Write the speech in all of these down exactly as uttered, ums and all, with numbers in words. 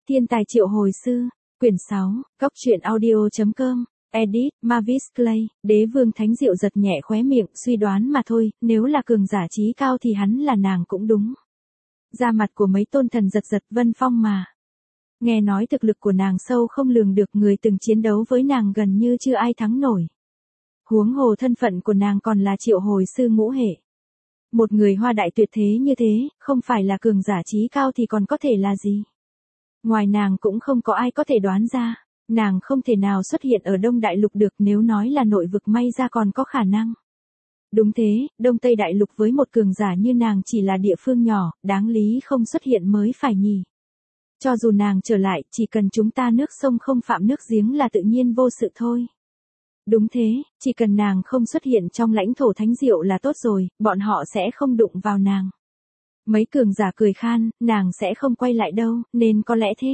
Thiên tài triệu hồi sư, quyển sáu, góc truyện audio.com, edit, Mavis Clay, đế vương Thánh Diệu giật nhẹ khóe miệng, suy đoán mà thôi, nếu là cường giả trí cao thì hắn là nàng cũng đúng. Da mặt của mấy tôn thần giật giật Vân Phong mà. Nghe nói thực lực của nàng sâu không lường được, người từng chiến đấu với nàng gần như chưa ai thắng nổi. Huống hồ thân phận của nàng còn là triệu hồi sư ngũ hệ. Một người hoa đại tuyệt thế như thế, không phải là cường giả trí cao thì còn có thể là gì? Ngoài nàng cũng không có ai có thể đoán ra, nàng không thể nào xuất hiện ở Đông Đại Lục được, nếu nói là nội vực may ra còn có khả năng. Đúng thế, Đông Tây Đại Lục với một cường giả như nàng chỉ là địa phương nhỏ, đáng lý không xuất hiện mới phải nhỉ. Cho dù nàng trở lại, chỉ cần chúng ta nước sông không phạm nước giếng là tự nhiên vô sự thôi. Đúng thế, chỉ cần nàng không xuất hiện trong lãnh thổ Thánh Diệu là tốt rồi, bọn họ sẽ không đụng vào nàng. Mấy cường giả cười khan, nàng sẽ không quay lại đâu, nên có lẽ thế.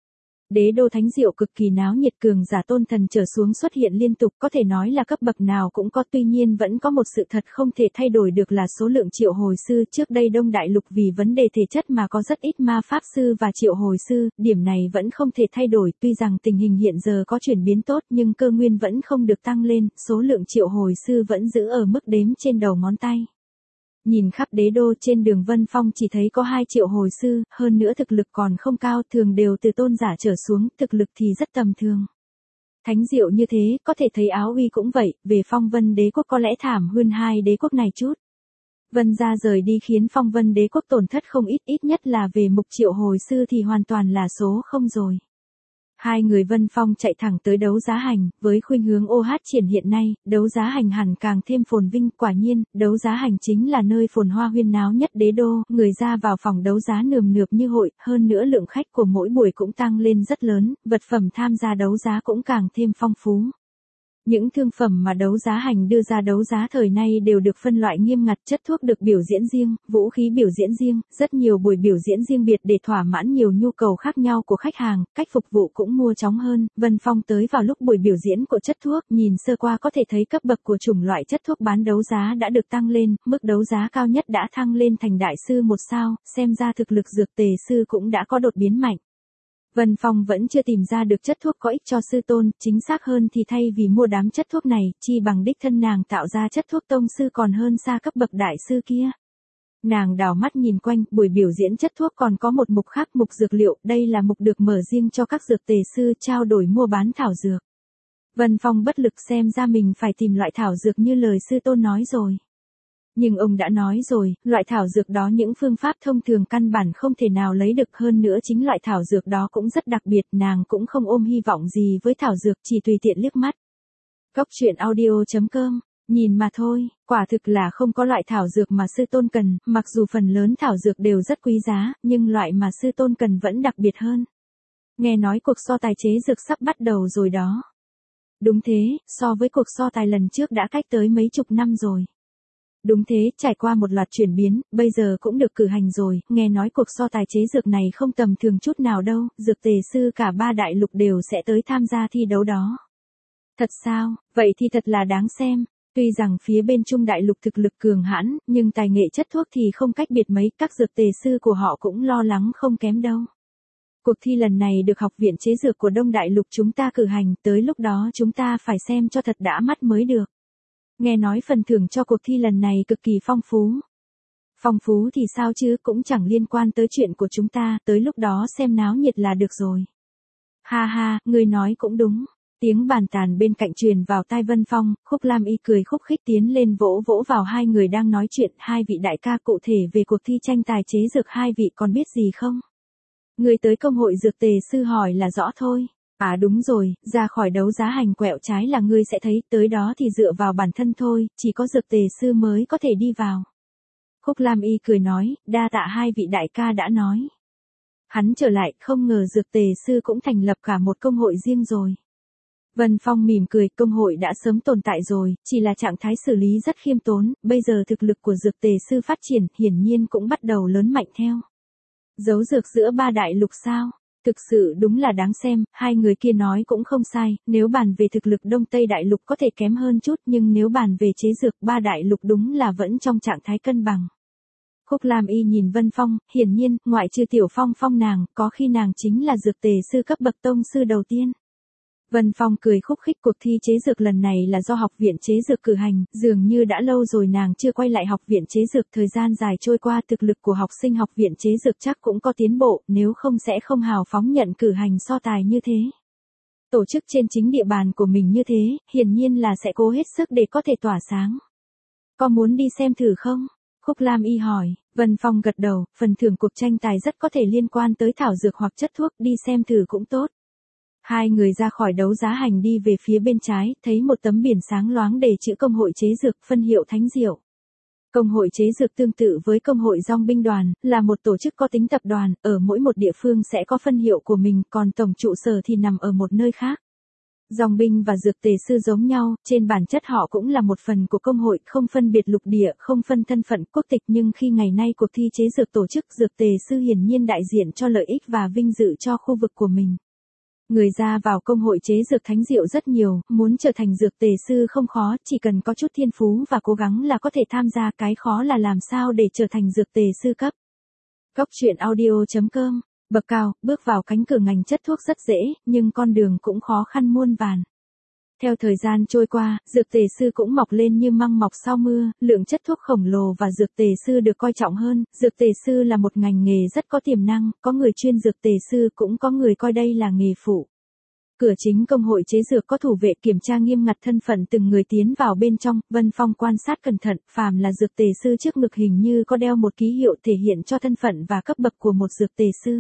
Đế đô Thánh Diệu cực kỳ náo nhiệt, cường giả tôn thần trở xuống xuất hiện liên tục, có thể nói là cấp bậc nào cũng có, tuy nhiên vẫn có một sự thật không thể thay đổi được là số lượng triệu hồi sư. Trước đây Đông Đại Lục vì vấn đề thể chất mà có rất ít ma pháp sư và triệu hồi sư, điểm này vẫn không thể thay đổi, tuy rằng tình hình hiện giờ có chuyển biến tốt nhưng cơ nguyên vẫn không được tăng lên, số lượng triệu hồi sư vẫn giữ ở mức đếm trên đầu ngón tay. Nhìn khắp đế đô, trên đường Vân Phong chỉ thấy có hai triệu hồi sư, hơn nữa thực lực còn không cao, thường đều từ tôn giả trở xuống, thực lực thì rất tầm thường. Thánh Diệu như thế, có thể thấy Áo Uy cũng vậy, về Phong Vân đế quốc có lẽ thảm hơn hai đế quốc này chút. Vân gia rời đi khiến Phong Vân đế quốc tổn thất không ít, ít nhất là về mục triệu hồi sư thì hoàn toàn là số không rồi. Hai người Vân Phong chạy thẳng tới đấu giá hành, với khuynh hướng ô hát triển hiện nay, đấu giá hành hẳn càng thêm phồn vinh, quả nhiên, đấu giá hành chính là nơi phồn hoa huyên náo nhất đế đô, người ra vào phòng đấu giá nườm nượp như hội, hơn nữa lượng khách của mỗi buổi cũng tăng lên rất lớn, vật phẩm tham gia đấu giá cũng càng thêm phong phú. Những thương phẩm mà đấu giá hành đưa ra đấu giá thời nay đều được phân loại nghiêm ngặt, chất thuốc được biểu diễn riêng, vũ khí biểu diễn riêng, rất nhiều buổi biểu diễn riêng biệt để thỏa mãn nhiều nhu cầu khác nhau của khách hàng, cách phục vụ cũng mua chóng hơn. Vân Phong tới vào lúc buổi biểu diễn của chất thuốc, nhìn sơ qua có thể thấy cấp bậc của chủng loại chất thuốc bán đấu giá đã được tăng lên, mức đấu giá cao nhất đã thăng lên thành đại sư một sao, xem ra thực lực dược tề sư cũng đã có đột biến mạnh. Vân Phong vẫn chưa tìm ra được chất thuốc có ích cho sư tôn, chính xác hơn thì thay vì mua đám chất thuốc này, chi bằng đích thân nàng tạo ra chất thuốc tông sư còn hơn xa cấp bậc đại sư kia. Nàng đảo mắt nhìn quanh, buổi biểu diễn chất thuốc còn có một mục khác, mục dược liệu, đây là mục được mở riêng cho các dược tề sư trao đổi mua bán thảo dược. Vân Phong bất lực, xem ra mình phải tìm loại thảo dược như lời sư tôn nói rồi. Nhưng ông đã nói rồi, loại thảo dược đó những phương pháp thông thường căn bản không thể nào lấy được, hơn nữa chính loại thảo dược đó cũng rất đặc biệt, nàng cũng không ôm hy vọng gì với thảo dược, chỉ tùy tiện liếc mắt. Góc truyện audio.com, nhìn mà thôi, quả thực là không có loại thảo dược mà sư tôn cần, mặc dù phần lớn thảo dược đều rất quý giá, nhưng loại mà sư tôn cần vẫn đặc biệt hơn. Nghe nói cuộc so tài chế dược sắp bắt đầu rồi đó. Đúng thế, so với cuộc so tài lần trước đã cách tới mấy chục năm rồi. Đúng thế, trải qua một loạt chuyển biến, bây giờ cũng được cử hành rồi, nghe nói cuộc so tài chế dược này không tầm thường chút nào đâu, dược tề sư cả ba đại lục đều sẽ tới tham gia thi đấu đó. Thật sao, vậy thì thật là đáng xem, tuy rằng phía bên Trung đại lục thực lực cường hãn, nhưng tài nghệ chất thuốc thì không cách biệt mấy, các dược tề sư của họ cũng lo lắng không kém đâu. Cuộc thi lần này được Học viện Chế Dược của Đông Đại Lục chúng ta cử hành, tới lúc đó chúng ta phải xem cho thật đã mắt mới được. Nghe nói phần thưởng cho cuộc thi lần này cực kỳ phong phú. Phong phú thì sao chứ, cũng chẳng liên quan tới chuyện của chúng ta, tới lúc đó xem náo nhiệt là được rồi. Ha ha, người nói cũng đúng. Tiếng bàn tàn bên cạnh truyền vào tai Vân Phong, Khúc Lam Y cười khúc khích tiến lên vỗ vỗ vào hai người đang nói chuyện, hai vị đại ca, cụ thể về cuộc thi tranh tài chế dược hai vị còn biết gì không? Người tới công hội dược tề sư hỏi là rõ thôi. À đúng rồi, ra khỏi đấu giá hành quẹo trái là ngươi sẽ thấy, tới đó thì dựa vào bản thân thôi, chỉ có dược tề sư mới có thể đi vào. Khúc Lam Y cười nói, đa tạ hai vị đại ca đã nói. Hắn trở lại, không ngờ dược tề sư cũng thành lập cả một công hội riêng rồi. Vân Phong mỉm cười, công hội đã sớm tồn tại rồi, chỉ là trạng thái xử lý rất khiêm tốn, bây giờ thực lực của dược tề sư phát triển, hiển nhiên cũng bắt đầu lớn mạnh theo. Giấu dược giữa ba đại lục sao? Thực sự đúng là đáng xem, hai người kia nói cũng không sai, nếu bàn về thực lực Đông Tây Đại Lục có thể kém hơn chút, nhưng nếu bàn về chế dược ba đại lục đúng là vẫn trong trạng thái cân bằng. Khúc Lam Y nhìn Vân Phong, hiển nhiên, ngoại trừ Tiểu Phong Phong nàng, có khi nàng chính là dược tề sư cấp bậc tông sư đầu tiên. Vân Phong cười khúc khích, cuộc thi chế dược lần này là do học viện chế dược cử hành, dường như đã lâu rồi nàng chưa quay lại học viện chế dược, thời gian dài trôi qua thực lực của học sinh học viện chế dược chắc cũng có tiến bộ, nếu không sẽ không hào phóng nhận cử hành so tài như thế. Tổ chức trên chính địa bàn của mình như thế, hiển nhiên là sẽ cố hết sức để có thể tỏa sáng. Có muốn đi xem thử không? Khúc Lam Y hỏi. Vân Phong gật đầu, phần thưởng cuộc tranh tài rất có thể liên quan tới thảo dược hoặc chất thuốc, đi xem thử cũng tốt. Hai người ra khỏi đấu giá hành đi về phía bên trái, thấy một tấm biển sáng loáng đề chữ Công hội chế dược, phân hiệu Thánh Diệu. Công hội chế dược tương tự với Công hội Dòng binh đoàn, là một tổ chức có tính tập đoàn, ở mỗi một địa phương sẽ có phân hiệu của mình, còn tổng trụ sở thì nằm ở một nơi khác. Dòng binh và dược tề sư giống nhau, trên bản chất họ cũng là một phần của công hội, không phân biệt lục địa, không phân thân phận quốc tịch, nhưng khi ngày nay cuộc thi chế dược tổ chức, dược tề sư hiển nhiên đại diện cho lợi ích và vinh dự cho khu vực của mình. Người ra vào công hội chế dược Thánh Diệu rất nhiều, muốn trở thành dược tề sư không khó, chỉ cần có chút thiên phú và cố gắng là có thể tham gia, cái khó là làm sao để trở thành dược tề sư cấp. Góc truyện audio chấm com. Bậc cao, bước vào cánh cửa ngành chất thuốc rất dễ, nhưng con đường cũng khó khăn muôn vàn. Theo thời gian trôi qua, dược tề sư cũng mọc lên như măng mọc sau mưa, lượng chất thuốc khổng lồ và dược tề sư được coi trọng hơn. Dược tề sư là một ngành nghề rất có tiềm năng, có người chuyên dược tề sư cũng có người coi đây là nghề phụ. Cửa chính công hội chế dược có thủ vệ kiểm tra nghiêm ngặt thân phận từng người tiến vào bên trong, Vân Phong quan sát cẩn thận, phàm là dược tề sư trước ngực hình như có đeo một ký hiệu thể hiện cho thân phận và cấp bậc của một dược tề sư.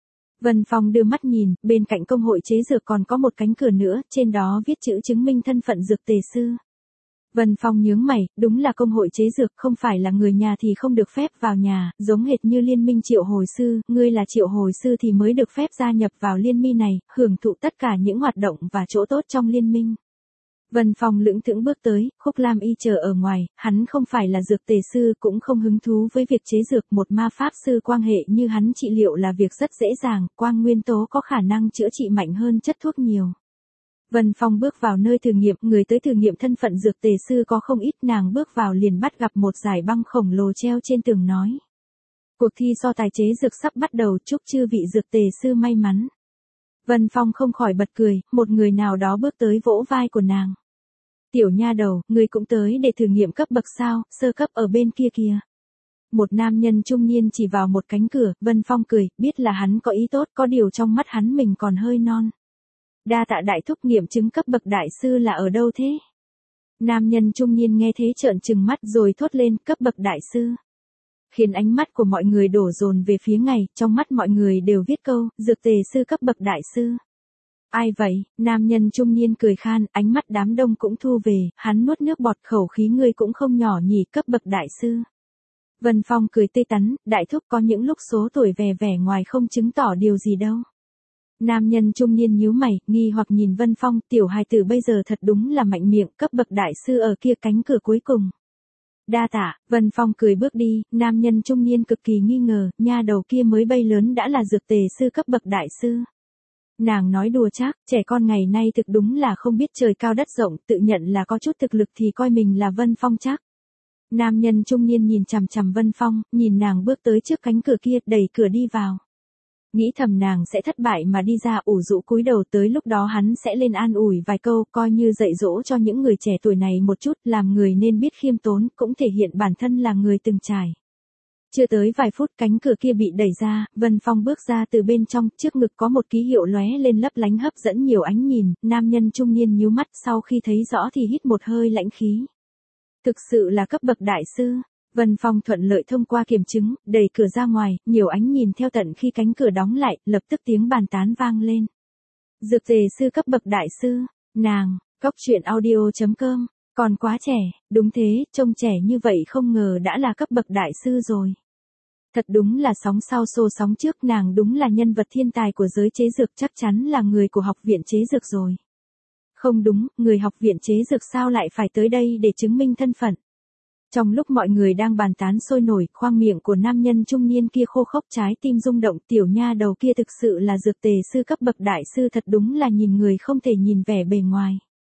Vân Phong đưa mắt nhìn, bên cạnh công hội chế dược còn có một cánh cửa nữa, trên đó viết chữ chứng minh thân phận dược tề sư. Vân Phong nhướng mày, đúng là công hội chế dược, không phải là người nhà thì không được phép vào nhà, giống hệt như liên minh triệu hồi sư, ngươi là triệu hồi sư thì mới được phép gia nhập vào liên minh này, hưởng thụ tất cả những hoạt động và chỗ tốt trong liên minh. Vân Phong lững thững bước tới, Khúc Lam Y chờ ở ngoài, hắn không phải là dược tề sư cũng không hứng thú với việc chế dược, một ma pháp sư quang hệ như hắn trị liệu là việc rất dễ dàng, quang nguyên tố có khả năng chữa trị mạnh hơn chất thuốc nhiều. Vân Phong bước vào nơi thử nghiệm, người tới thử nghiệm thân phận dược tề sư có không ít, nàng bước vào liền bắt gặp một dải băng khổng lồ treo trên tường nói. Cuộc thi so tài chế dược sắp bắt đầu, chúc chư vị dược tề sư may mắn. Vân Phong không khỏi bật cười, một người nào đó bước tới vỗ vai của nàng. Tiểu nha đầu, ngươi cũng tới để thử nghiệm cấp bậc sao, sơ cấp ở bên kia kìa. Một nam nhân trung niên chỉ vào một cánh cửa, Vân Phong cười, biết là hắn có ý tốt, có điều trong mắt hắn mình còn hơi non. Đa tạ đại thúc, nghiệm chứng cấp bậc đại sư là ở đâu thế? Nam nhân trung niên nghe thế trợn trừng mắt rồi thốt lên, cấp bậc đại sư. Khiến ánh mắt của mọi người đổ dồn về phía ngày, trong mắt mọi người đều viết câu, dược tề sư cấp bậc đại sư. Ai vậy? Nam nhân trung niên cười khan, ánh mắt đám đông cũng thu về, hắn nuốt nước bọt, khẩu khí ngươi cũng không nhỏ nhỉ, cấp bậc đại sư. Vân Phong cười tươi tắn, đại thúc có những lúc số tuổi vẻ vẻ ngoài không chứng tỏ điều gì đâu. Nam nhân trung niên nhíu mày, nghi hoặc nhìn Vân Phong, tiểu hài tử bây giờ thật đúng là mạnh miệng, cấp bậc đại sư ở kia cánh cửa cuối cùng. Đa tạ, Vân Phong cười bước đi, nam nhân trung niên cực kỳ nghi ngờ, nha đầu kia mới bay lớn đã là dược tề sư cấp bậc đại sư. Nàng nói đùa chắc, trẻ con ngày nay thực đúng là không biết trời cao đất rộng, tự nhận là có chút thực lực thì coi mình là Vân Phong chắc. Nam nhân trung niên nhìn chằm chằm Vân Phong, nhìn nàng bước tới trước cánh cửa kia, đẩy cửa đi vào. Nghĩ thầm nàng sẽ thất bại mà đi ra, ủ rũ cúi đầu, tới lúc đó hắn sẽ lên an ủi vài câu, coi như dạy dỗ cho những người trẻ tuổi này một chút, làm người nên biết khiêm tốn, cũng thể hiện bản thân là người từng trải. Chưa tới vài phút cánh cửa kia bị đẩy ra, Vân Phong bước ra từ bên trong, trước ngực có một ký hiệu lóe lên lấp lánh hấp dẫn nhiều ánh nhìn, nam nhân trung niên nhíu mắt, sau khi thấy rõ thì hít một hơi lãnh khí. Thực sự là cấp bậc đại sư. Vân Phong thuận lợi thông qua kiểm chứng, đẩy cửa ra ngoài, nhiều ánh nhìn theo tận khi cánh cửa đóng lại, lập tức tiếng bàn tán vang lên. Dược tề sư cấp bậc đại sư, nàng, góc truyện audio chấm com, còn quá trẻ, đúng thế, trông trẻ như vậy không ngờ đã là cấp bậc đại sư rồi. Thật đúng là sóng sau xô sóng trước, nàng đúng là nhân vật thiên tài của giới chế dược, chắc chắn là người của học viện chế dược rồi. Không đúng, người học viện chế dược sao lại phải tới đây để chứng minh thân phận. Trong lúc mọi người đang bàn tán sôi nổi, khoang miệng của nam nhân trung niên kia khô khốc, trái tim rung động, tiểu nha đầu kia thực sự là dược tề sư cấp bậc đại sư, thật đúng là nhìn người không thể nhìn vẻ bề ngoài.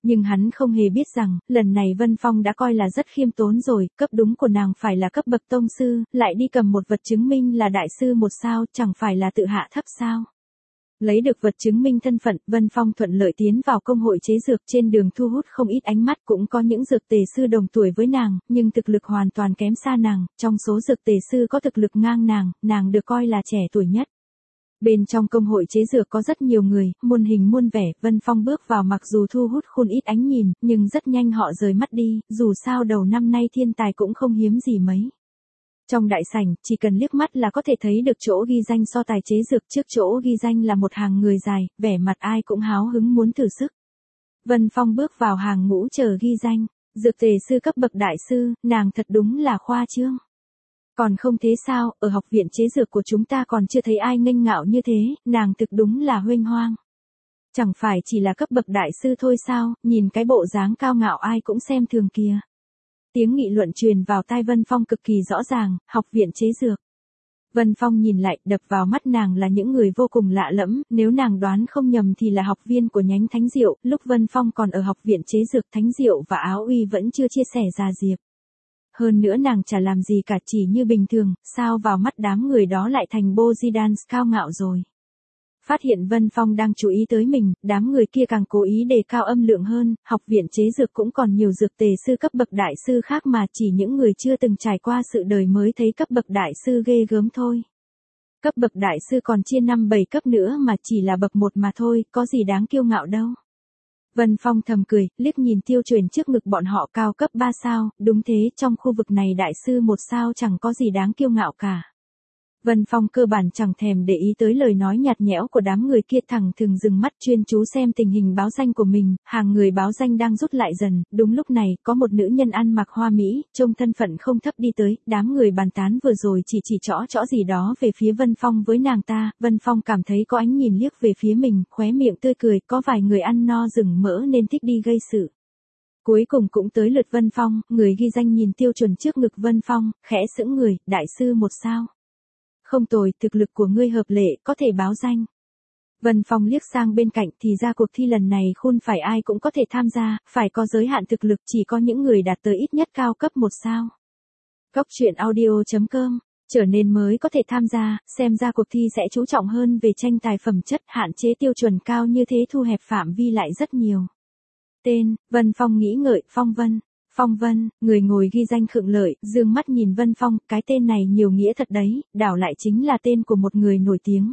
Nhưng hắn không hề biết rằng, lần này Vân Phong đã coi là rất khiêm tốn rồi, cấp đúng của nàng phải là cấp bậc tông sư, lại đi cầm một vật chứng minh là đại sư một sao, chẳng phải là tự hạ thấp sao. Lấy được vật chứng minh thân phận, Vân Phong thuận lợi tiến vào công hội chế dược, trên đường thu hút không ít ánh mắt, cũng có những dược tề sư đồng tuổi với nàng, nhưng thực lực hoàn toàn kém xa nàng, trong số dược tề sư có thực lực ngang nàng, nàng được coi là trẻ tuổi nhất. Bên trong công hội chế dược có rất nhiều người, muôn hình muôn vẻ, Vân Phong bước vào mặc dù thu hút khuôn ít ánh nhìn, nhưng rất nhanh họ rời mắt đi, dù sao đầu năm nay thiên tài cũng không hiếm gì mấy. Trong đại sảnh, chỉ cần liếc mắt là có thể thấy được chỗ ghi danh so tài chế dược, trước chỗ ghi danh là một hàng người dài, vẻ mặt ai cũng háo hứng muốn thử sức. Vân Phong bước vào hàng ngũ chờ ghi danh, dược tề sư cấp bậc đại sư, nàng thật đúng là khoa trương. Còn không thế sao, ở học viện chế dược của chúng ta còn chưa thấy ai nghênh ngạo như thế, nàng thực đúng là huênh hoang. Chẳng phải chỉ là cấp bậc đại sư thôi sao, nhìn cái bộ dáng cao ngạo ai cũng xem thường kìa. Tiếng nghị luận truyền vào tai Vân Phong cực kỳ rõ ràng, học viện chế dược. Vân Phong nhìn lại, đập vào mắt nàng là những người vô cùng lạ lẫm, nếu nàng đoán không nhầm thì là học viên của nhánh Thánh Diệu, lúc Vân Phong còn ở học viện chế dược Thánh Diệu và Áo Uy vẫn chưa chia sẻ ra diệp. Hơn nữa nàng chả làm gì cả, chỉ như bình thường, sao vào mắt đám người đó lại thành Bojidans cao ngạo rồi. Phát hiện Vân Phong đang chú ý tới mình, đám người kia càng cố ý đề cao âm lượng hơn, học viện chế dược cũng còn nhiều dược tề sư cấp bậc đại sư khác mà chỉ những người chưa từng trải qua sự đời mới thấy cấp bậc đại sư ghê gớm thôi. Cấp bậc đại sư còn chia năm bảy cấp nữa mà chỉ là bậc một mà thôi, có gì đáng kiêu ngạo đâu. Vân Phong thầm cười, liếc nhìn Tiêu Truyền trước ngực bọn họ cao cấp ba sao, đúng thế, trong khu vực này đại sư một sao chẳng có gì đáng kiêu ngạo cả. Vân Phong cơ bản chẳng thèm để ý tới lời nói nhạt nhẽo của đám người kia, thẳng thừng dừng mắt chuyên chú xem tình hình báo danh của mình, hàng người báo danh đang rút lại dần, đúng lúc này, có một nữ nhân ăn mặc hoa mỹ, trông thân phận không thấp đi tới, đám người bàn tán vừa rồi chỉ chỉ trõ trõ gì đó về phía Vân Phong với nàng ta, Vân Phong cảm thấy có ánh nhìn liếc về phía mình, khóe miệng tươi cười, có vài người ăn no rừng mỡ nên thích đi gây sự. Cuối cùng cũng tới lượt Vân Phong, người ghi danh nhìn Tiêu Chuẩn trước ngực Vân Phong, khẽ sững người, đại sư một sao. Không tồi, thực lực của ngươi hợp lệ, có thể báo danh. Vân Phong liếc sang bên cạnh, thì ra cuộc thi lần này không phải ai cũng có thể tham gia, phải có giới hạn thực lực, chỉ có những người đạt tới ít nhất cao cấp một sao. Cóc truyện audio chấm com, trở nên mới có thể tham gia, xem ra cuộc thi sẽ chú trọng hơn về tranh tài phẩm chất, hạn chế tiêu chuẩn cao như thế thu hẹp phạm vi lại rất nhiều. Tên, Vân Phong nghĩ ngợi, Phong Vân. Phong Vân, người ngồi ghi danh khựng lợi, dương mắt nhìn Vân Phong, cái tên này nhiều nghĩa thật đấy, đảo lại chính là tên của một người nổi tiếng.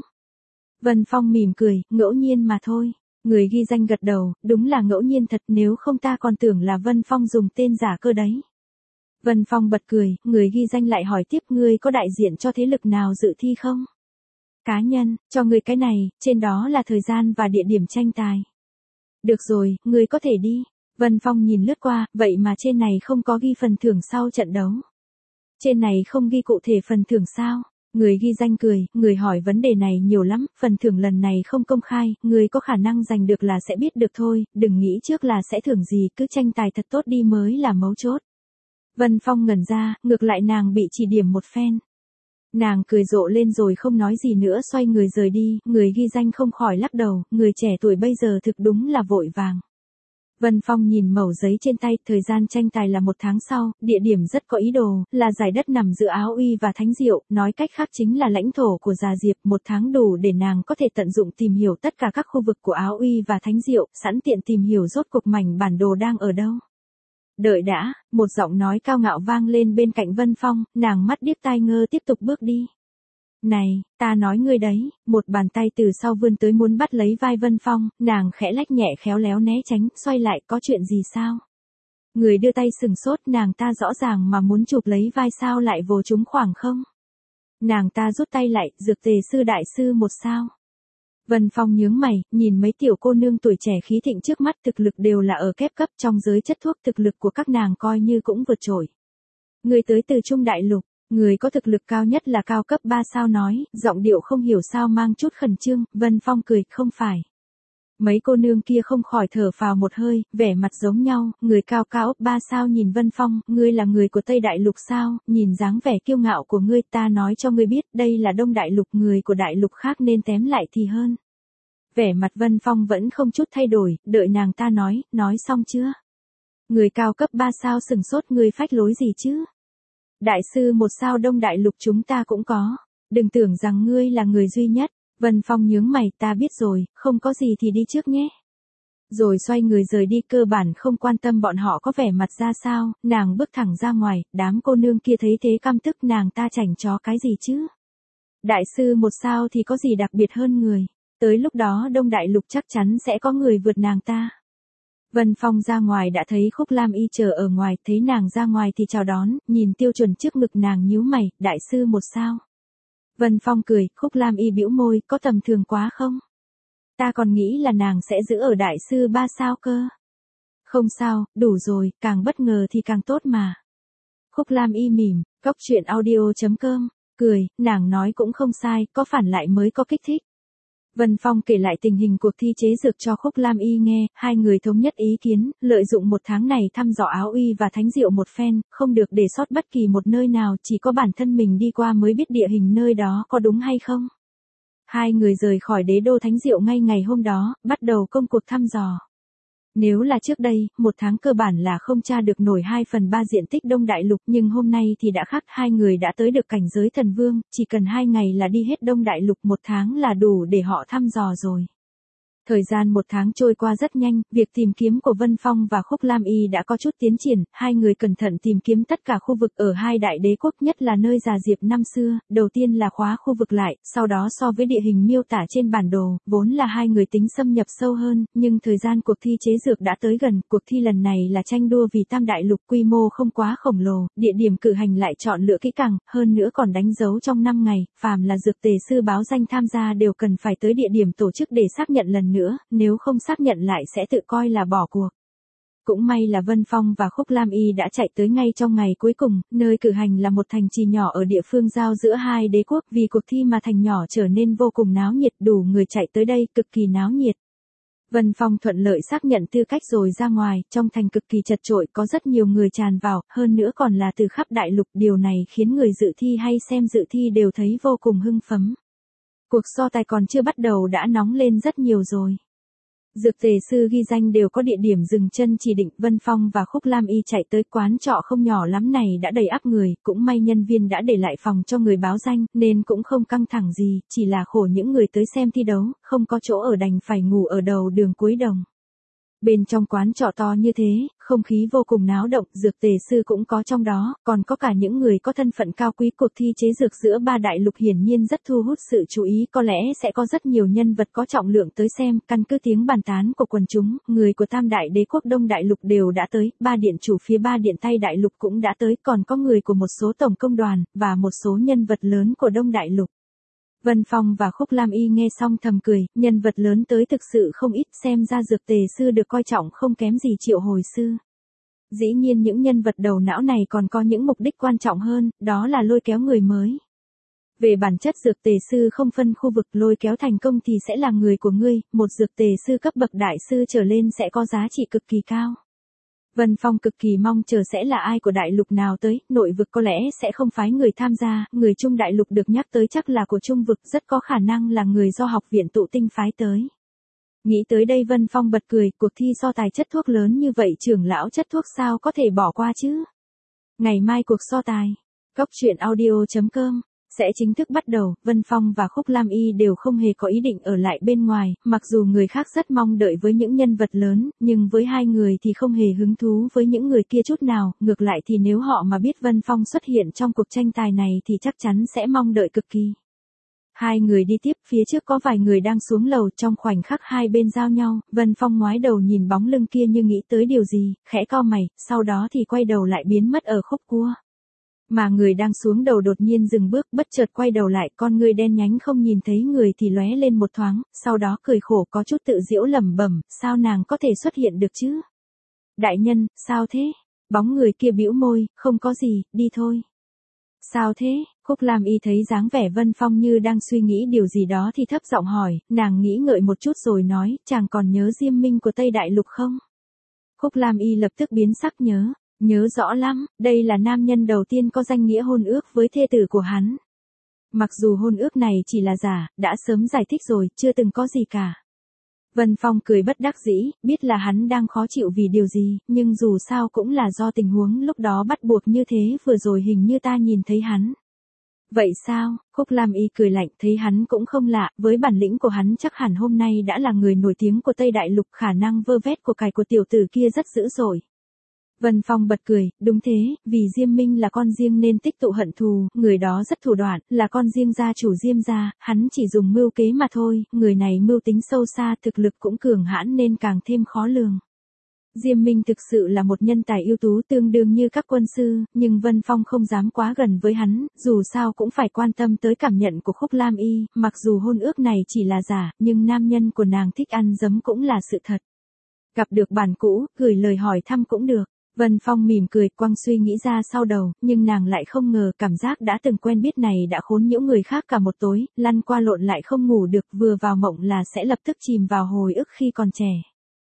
Vân Phong mỉm cười, ngẫu nhiên mà thôi. Người ghi danh gật đầu, đúng là ngẫu nhiên thật, nếu không ta còn tưởng là Vân Phong dùng tên giả cơ đấy. Vân Phong bật cười, người ghi danh lại hỏi tiếp, ngươi có đại diện cho thế lực nào dự thi không? Cá nhân, cho ngươi cái này, trên đó là thời gian và địa điểm tranh tài. Được rồi, ngươi có thể đi. Vân Phong nhìn lướt qua, vậy mà trên này không có ghi phần thưởng sau trận đấu. Trên này không ghi cụ thể phần thưởng sao? Người ghi danh cười, người hỏi vấn đề này nhiều lắm, phần thưởng lần này không công khai, người có khả năng giành được là sẽ biết được thôi, đừng nghĩ trước là sẽ thưởng gì, cứ tranh tài thật tốt đi mới là mấu chốt. Vân Phong ngẩn ra, ngược lại nàng bị chỉ điểm một phen. Nàng cười rộ lên rồi không nói gì nữa, xoay người rời đi, người ghi danh không khỏi lắc đầu, người trẻ tuổi bây giờ thực đúng là vội vàng. Vân Phong nhìn mẩu giấy trên tay, thời gian tranh tài là một tháng sau, địa điểm rất có ý đồ, là giải đất nằm giữa Áo Uy và Thánh Diệu, nói cách khác chính là lãnh thổ của Già Diệp, một tháng đủ để nàng có thể tận dụng tìm hiểu tất cả các khu vực của Áo Uy và Thánh Diệu, sẵn tiện tìm hiểu rốt cuộc mảnh bản đồ đang ở đâu. Đợi đã, một giọng nói cao ngạo vang lên bên cạnh Vân Phong, nàng mắt điếc tai ngơ tiếp tục bước đi. Này, ta nói ngươi đấy, một bàn tay từ sau vươn tới muốn bắt lấy vai Vân Phong, nàng khẽ lách nhẹ khéo léo né tránh, xoay lại, có chuyện gì sao? Người đưa tay sừng sốt, nàng ta rõ ràng mà muốn chụp lấy vai sao lại vồ trúng khoảng không? Nàng ta rút tay lại, dược tề sư đại sư một sao. Vân Phong nhướng mày, nhìn mấy tiểu cô nương tuổi trẻ khí thịnh trước mắt, thực lực đều là ở kép cấp, trong giới chất thuốc thực lực của các nàng coi như cũng vượt trội. Người tới từ Trung Đại Lục. Người có thực lực cao nhất là cao cấp ba sao nói, giọng điệu không hiểu sao mang chút khẩn trương, Vân Phong cười, không phải. Mấy cô nương kia không khỏi thở phào một hơi, vẻ mặt giống nhau, người cao cao ba sao nhìn Vân Phong, ngươi là người của Tây Đại Lục sao, nhìn dáng vẻ kiêu ngạo của ngươi, ta nói cho ngươi biết, đây là Đông Đại Lục, người của Đại Lục khác nên tém lại thì hơn. Vẻ mặt Vân Phong vẫn không chút thay đổi, đợi nàng ta nói, nói xong chưa? Người cao cấp ba sao sừng sốt, người phách lối gì chứ? Đại sư một sao Đông Đại Lục chúng ta cũng có. Đừng tưởng rằng ngươi là người duy nhất. Vân Phong nhướng mày, ta biết rồi, không có gì thì đi trước nhé. Rồi xoay người rời đi, cơ bản không quan tâm bọn họ có vẻ mặt ra sao, nàng bước thẳng ra ngoài, đám cô nương kia thấy thế căm tức, nàng ta chảnh chó cái gì chứ? Đại sư một sao thì có gì đặc biệt hơn người, tới lúc đó Đông Đại Lục chắc chắn sẽ có người vượt nàng ta. Vân Phong ra ngoài đã thấy Khúc Lam Y chờ ở ngoài, thấy nàng ra ngoài thì chào đón, nhìn tiêu chuẩn trước ngực nàng nhíu mày, đại sư một sao. Vân Phong cười, Khúc Lam Y bĩu môi, có tầm thường quá không? Ta còn nghĩ là nàng sẽ giữ ở đại sư ba sao cơ. Không sao, đủ rồi, càng bất ngờ thì càng tốt mà. Khúc Lam Y mỉm, góc truyện audio chấm com, cười, nàng nói cũng không sai, có phản lại mới có kích thích. Vân Phong kể lại tình hình cuộc thi chế dược cho Khúc Lam Y nghe, hai người thống nhất ý kiến, lợi dụng một tháng này thăm dò Áo Uy và Thánh Diệu một phen, không được để sót bất kỳ một nơi nào, chỉ có bản thân mình đi qua mới biết địa hình nơi đó có đúng hay không. Hai người rời khỏi đế đô Thánh Diệu ngay ngày hôm đó, bắt đầu công cuộc thăm dò. Nếu là trước đây, một tháng cơ bản là không tra được nổi hai phần ba diện tích Đông Đại Lục, nhưng hôm nay thì đã khác, hai người đã tới được cảnh giới thần vương, chỉ cần hai ngày là đi hết Đông Đại Lục, một tháng là đủ để họ thăm dò rồi. Thời gian một tháng trôi qua rất nhanh, việc tìm kiếm của Vân Phong và Khúc Lam Y đã có chút tiến triển, hai người cẩn thận tìm kiếm tất cả khu vực ở hai đại đế quốc, nhất là nơi Già Diệp năm xưa, đầu tiên là khóa khu vực lại, sau đó so với địa hình miêu tả trên bản đồ, vốn là hai người tính xâm nhập sâu hơn, nhưng thời gian cuộc thi chế dược đã tới gần, cuộc thi lần này là tranh đua vì Tam Đại Lục, quy mô không quá khổng lồ, địa điểm cử hành lại chọn lựa kỹ càng, hơn nữa còn đánh dấu trong năm ngày, phàm là dược tề sư báo danh tham gia đều cần phải tới địa điểm tổ chức để xác nhận lần nữa, nếu không xác nhận lại sẽ tự coi là bỏ cuộc. Cũng may là Vân Phong và Khúc Lam Y đã chạy tới ngay trong ngày cuối cùng, nơi cử hành là một thành trì nhỏ ở địa phương giao giữa hai đế quốc, vì cuộc thi mà thành nhỏ trở nên vô cùng náo nhiệt, đủ người chạy tới đây, cực kỳ náo nhiệt. Vân Phong thuận lợi xác nhận tư cách rồi ra ngoài, trong thành cực kỳ chật chội, có rất nhiều người tràn vào, hơn nữa còn là từ khắp đại lục, điều này khiến người dự thi hay xem dự thi đều thấy vô cùng hưng phấn. Cuộc so tài còn chưa bắt đầu đã nóng lên rất nhiều rồi. Dược tề sư ghi danh đều có địa điểm dừng chân chỉ định, Vân Phong và Khúc Lam Y chạy tới quán trọ không nhỏ lắm này đã đầy ắp người, cũng may nhân viên đã để lại phòng cho người báo danh, nên cũng không căng thẳng gì, chỉ là khổ những người tới xem thi đấu, không có chỗ ở đành phải ngủ ở đầu đường cuối đồng. Bên trong quán trọ to như thế, không khí vô cùng náo động, dược tề sư cũng có trong đó, còn có cả những người có thân phận cao quý. Cuộc thi chế dược giữa ba đại lục hiển nhiên rất thu hút sự chú ý, có lẽ sẽ có rất nhiều nhân vật có trọng lượng tới xem, căn cứ tiếng bàn tán của quần chúng, người của Tam Đại Đế quốc Đông Đại Lục đều đã tới, ba điện chủ phía ba điện Tây Đại Lục cũng đã tới, còn có người của một số tổng công đoàn, và một số nhân vật lớn của Đông Đại Lục. Vân Phong và Khúc Lam Y nghe xong thầm cười, nhân vật lớn tới thực sự không ít, xem ra dược tề sư được coi trọng không kém gì Triệu Hồi sư. Dĩ nhiên những nhân vật đầu não này còn có những mục đích quan trọng hơn, đó là lôi kéo người mới. Về bản chất dược tề sư không phân khu vực, lôi kéo thành công thì sẽ là người của ngươi, một dược tề sư cấp bậc đại sư trở lên sẽ có giá trị cực kỳ cao. Vân Phong cực kỳ mong chờ sẽ là ai của đại lục nào tới, nội vực có lẽ sẽ không phái người tham gia, người Trung Đại Lục được nhắc tới chắc là của Trung vực, rất có khả năng là người do học viện tụ tinh phái tới. Nghĩ tới đây Vân Phong bật cười, cuộc thi so tài chất thuốc lớn như vậy trưởng lão chất thuốc sao có thể bỏ qua chứ. Ngày mai cuộc so tài, góc truyện audio chấm com sẽ chính thức bắt đầu, Vân Phong và Khúc Lam Y đều không hề có ý định ở lại bên ngoài, mặc dù người khác rất mong đợi với những nhân vật lớn, nhưng với hai người thì không hề hứng thú với những người kia chút nào, ngược lại thì nếu họ mà biết Vân Phong xuất hiện trong cuộc tranh tài này thì chắc chắn sẽ mong đợi cực kỳ. Hai người đi tiếp, phía trước có vài người đang xuống lầu, trong khoảnh khắc hai bên giao nhau, Vân Phong ngoái đầu nhìn bóng lưng kia như nghĩ tới điều gì, khẽ cau mày, sau đó thì quay đầu lại biến mất ở khúc cua. Mà người đang xuống đầu đột nhiên dừng bước, bất chợt quay đầu lại, con người đen nhánh không nhìn thấy người thì lóe lên một thoáng, sau đó cười khổ có chút tự giễu lẩm bẩm, sao nàng có thể xuất hiện được chứ? Đại nhân, sao thế? Bóng người kia bĩu môi, không có gì, đi thôi. Sao thế? Khúc Lam Y thấy dáng vẻ Vân Phong như đang suy nghĩ điều gì đó thì thấp giọng hỏi, nàng nghĩ ngợi một chút rồi nói, chàng còn nhớ Diêm Minh của Tây Đại Lục không? Khúc Lam Y lập tức biến sắc nhớ. Nhớ rõ lắm, đây là nam nhân đầu tiên có danh nghĩa hôn ước với thê tử của hắn. Mặc dù hôn ước này chỉ là giả, đã sớm giải thích rồi, chưa từng có gì cả. Vân Phong cười bất đắc dĩ, biết là hắn đang khó chịu vì điều gì, nhưng dù sao cũng là do tình huống lúc đó bắt buộc như thế, vừa rồi hình như ta nhìn thấy hắn. Vậy sao? Khúc Lam Y cười lạnh, thấy hắn cũng không lạ, với bản lĩnh của hắn chắc hẳn hôm nay đã là người nổi tiếng của Tây Đại Lục, khả năng vơ vét của cải của tiểu tử kia rất dữ dội. Vân Phong bật cười, đúng thế, vì Diêm Minh là con riêng nên tích tụ hận thù, người đó rất thủ đoạn, là con riêng gia chủ Diêm gia, hắn chỉ dùng mưu kế mà thôi, người này mưu tính sâu xa, thực lực cũng cường hãn nên càng thêm khó lường. Diêm Minh thực sự là một nhân tài ưu tú tương đương như các quân sư, nhưng Vân Phong không dám quá gần với hắn, dù sao cũng phải quan tâm tới cảm nhận của Khúc Lam Y, mặc dù hôn ước này chỉ là giả, nhưng nam nhân của nàng thích ăn dấm cũng là sự thật. Gặp được bản cũ, gửi lời hỏi thăm cũng được. Vân Phong mỉm cười, quăng suy nghĩ ra sau đầu, nhưng nàng lại không ngờ cảm giác đã từng quen biết này đã khốn nhiễu người khác cả một tối, lăn qua lộn lại không ngủ được, vừa vào mộng là sẽ lập tức chìm vào hồi ức khi còn trẻ.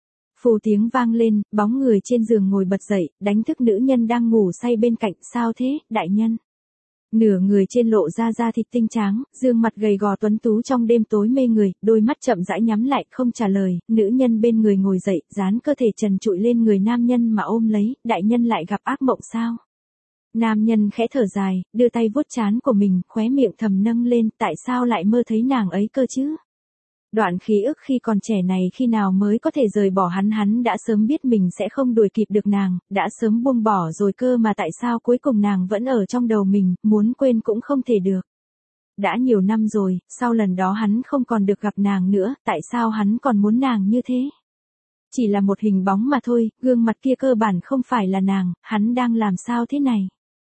Phù tiếng vang lên, bóng người trên giường ngồi bật dậy, đánh thức nữ nhân đang ngủ say bên cạnh, sao thế, đại nhân? Nửa người trên lộ ra da thịt tinh tráng, dương mặt gầy gò tuấn tú trong đêm tối mê người, đôi mắt chậm rãi nhắm lại, không trả lời, nữ nhân bên người ngồi dậy, dán cơ thể trần trụi lên người nam nhân mà ôm lấy, đại nhân lại gặp ác mộng sao? Nam nhân khẽ thở dài, đưa tay vuốt trán của mình, khóe miệng thầm nâng lên, tại sao lại mơ thấy nàng ấy cơ chứ? Đoạn ký ức khi còn trẻ này khi nào mới có thể rời bỏ hắn, hắn đã sớm biết mình sẽ không đuổi kịp được nàng, đã sớm buông bỏ rồi cơ mà tại sao cuối cùng nàng vẫn ở trong đầu mình, muốn quên cũng không thể được. Đã nhiều năm rồi, sau lần đó hắn không còn được gặp nàng nữa, tại sao hắn còn muốn nàng như thế? Chỉ là một hình bóng mà thôi, gương mặt kia cơ bản không phải là nàng, hắn đang làm sao thế này?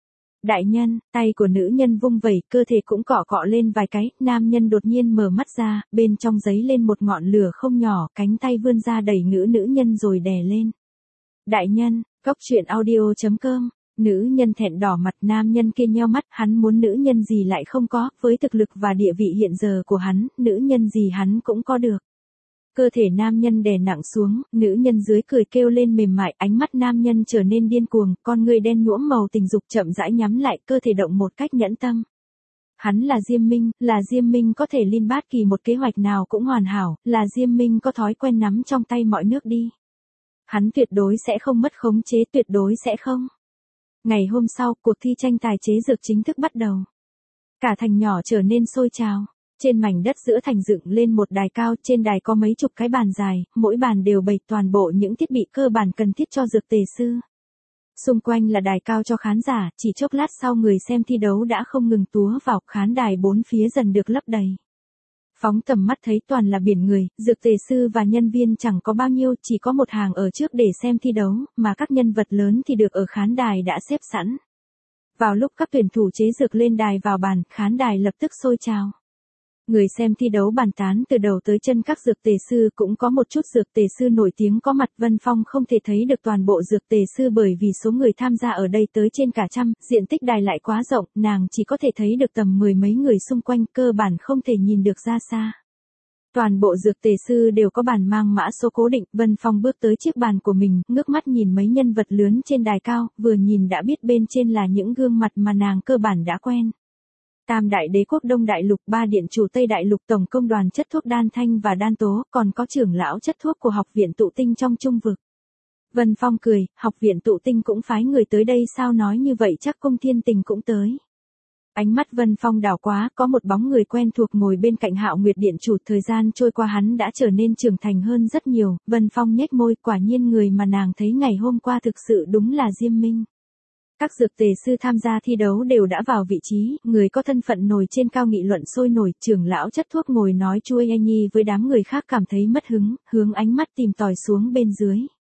Đại nhân, tay của nữ nhân vung vẩy, cơ thể cũng cọ cọ lên vài cái, nam nhân đột nhiên mở mắt ra, bên trong giấy lên một ngọn lửa không nhỏ, cánh tay vươn ra đẩy ngữ nữ nhân rồi đè lên. Đại nhân, cốc truyện audio chấm com, nữ nhân thẹn đỏ mặt, nam nhân kia nheo mắt, hắn muốn nữ nhân gì lại không có, với thực lực và địa vị hiện giờ của hắn, nữ nhân gì hắn cũng có được. Cơ thể nam nhân đè nặng xuống, nữ nhân dưới cười kêu lên mềm mại, ánh mắt nam nhân trở nên điên cuồng, con người đen nhuỗm màu tình dục chậm rãi nhắm lại, cơ thể động một cách nhẫn tâm. Hắn là Diêm Minh, là Diêm Minh có thể liên bát kỳ một kế hoạch nào cũng hoàn hảo, là Diêm Minh có thói quen nắm trong tay mọi nước đi. Hắn tuyệt đối sẽ không mất khống chế, tuyệt đối sẽ không. Ngày hôm sau, cuộc thi tranh tài chế dược chính thức bắt đầu. Cả thành nhỏ trở nên sôi trào. Trên mảnh đất giữa thành dựng lên một đài cao, trên đài có mấy chục cái bàn dài, mỗi bàn đều bày toàn bộ những thiết bị cơ bản cần thiết cho dược tề sư. Xung quanh là đài cao cho khán giả, chỉ chốc lát sau người xem thi đấu đã không ngừng túa vào, khán đài bốn phía dần được lấp đầy. Phóng tầm mắt thấy toàn là biển người, dược tề sư và nhân viên chẳng có bao nhiêu, chỉ có một hàng ở trước để xem thi đấu, mà các nhân vật lớn thì được ở khán đài đã xếp sẵn. Vào lúc các tuyển thủ chế dược lên đài vào bàn, khán đài lập tức sôi trào. Người xem thi đấu bàn tán từ đầu tới chân các dược tề sư, cũng có một chút dược tề sư nổi tiếng có mặt. Vân Phong không thể thấy được toàn bộ dược tề sư bởi vì số người tham gia ở đây tới trên cả trăm, diện tích đài lại quá rộng, nàng chỉ có thể thấy được tầm mười mấy người xung quanh, cơ bản không thể nhìn được ra xa. Toàn bộ dược tề sư đều có bàn mang mã số cố định, Vân Phong bước tới chiếc bàn của mình, ngước mắt nhìn mấy nhân vật lớn trên đài cao, vừa nhìn đã biết bên trên là những gương mặt mà nàng cơ bản đã quen. Tam đại đế quốc Đông Đại Lục, ba điện chủ Tây Đại Lục, tổng công đoàn chất thuốc Đan Thanh và Đan Tố, còn có trưởng lão chất thuốc của học viện tụ tinh trong Trung vực. Vân Phong cười, học viện tụ tinh cũng phái người tới đây sao, nói như vậy chắc Cung Thiên Tình cũng tới. Ánh mắt Vân Phong đảo quá, có một bóng người quen thuộc ngồi bên cạnh Hạo Nguyệt điện chủ, thời gian trôi qua hắn đã trở nên trưởng thành hơn rất nhiều. Vân Phong nhếch môi, quả nhiên người mà nàng thấy ngày hôm qua thực sự đúng là Diêm Minh. Các dược tề sư tham gia thi đấu đều đã vào vị trí, người có thân phận nổi trên cao nghị luận sôi nổi, trưởng lão chất thuốc ngồi nói chui anh nhi với đám người khác cảm thấy mất hứng, hướng ánh mắt tìm tòi xuống bên dưới.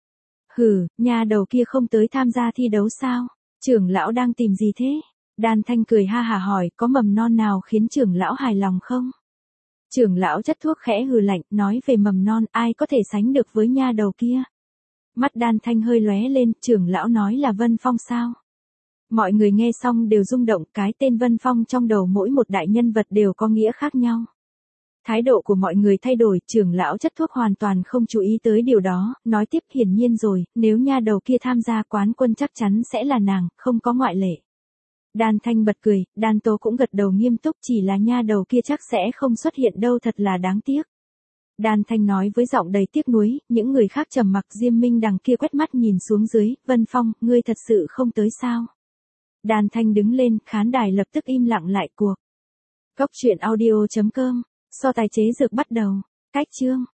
Hừ, nhà đầu kia không tới tham gia thi đấu sao? Trưởng lão đang tìm gì thế? Đan Thanh cười ha hả hỏi, có mầm non nào khiến trưởng lão hài lòng không? Trưởng lão chất thuốc khẽ hừ lạnh, nói về mầm non, ai có thể sánh được với nha đầu kia? Mắt Đan Thanh hơi lóe lên, trưởng lão nói là Vân Phong sao? Mọi người nghe xong đều rung động, cái tên Vân Phong trong đầu mỗi một đại nhân vật đều có nghĩa khác nhau. Thái độ của mọi người thay đổi, trưởng lão chất thuốc hoàn toàn không chú ý tới điều đó, nói tiếp hiển nhiên rồi, nếu nha đầu kia tham gia quán quân chắc chắn sẽ là nàng, không có ngoại lệ. Đan Thanh bật cười, Đan Tố cũng gật đầu nghiêm túc, chỉ là nha đầu kia chắc sẽ không xuất hiện đâu, thật là đáng tiếc. Đan Thanh nói với giọng đầy tiếc nuối, những người khác trầm mặc. Diêm Minh đằng kia quét mắt nhìn xuống dưới, Vân Phong, ngươi thật sự không tới sao? Đan Thanh đứng lên, khán đài lập tức im lặng lại cuộc. Cốc truyện audio chấm com, so tài chế dược bắt đầu. Cách chương.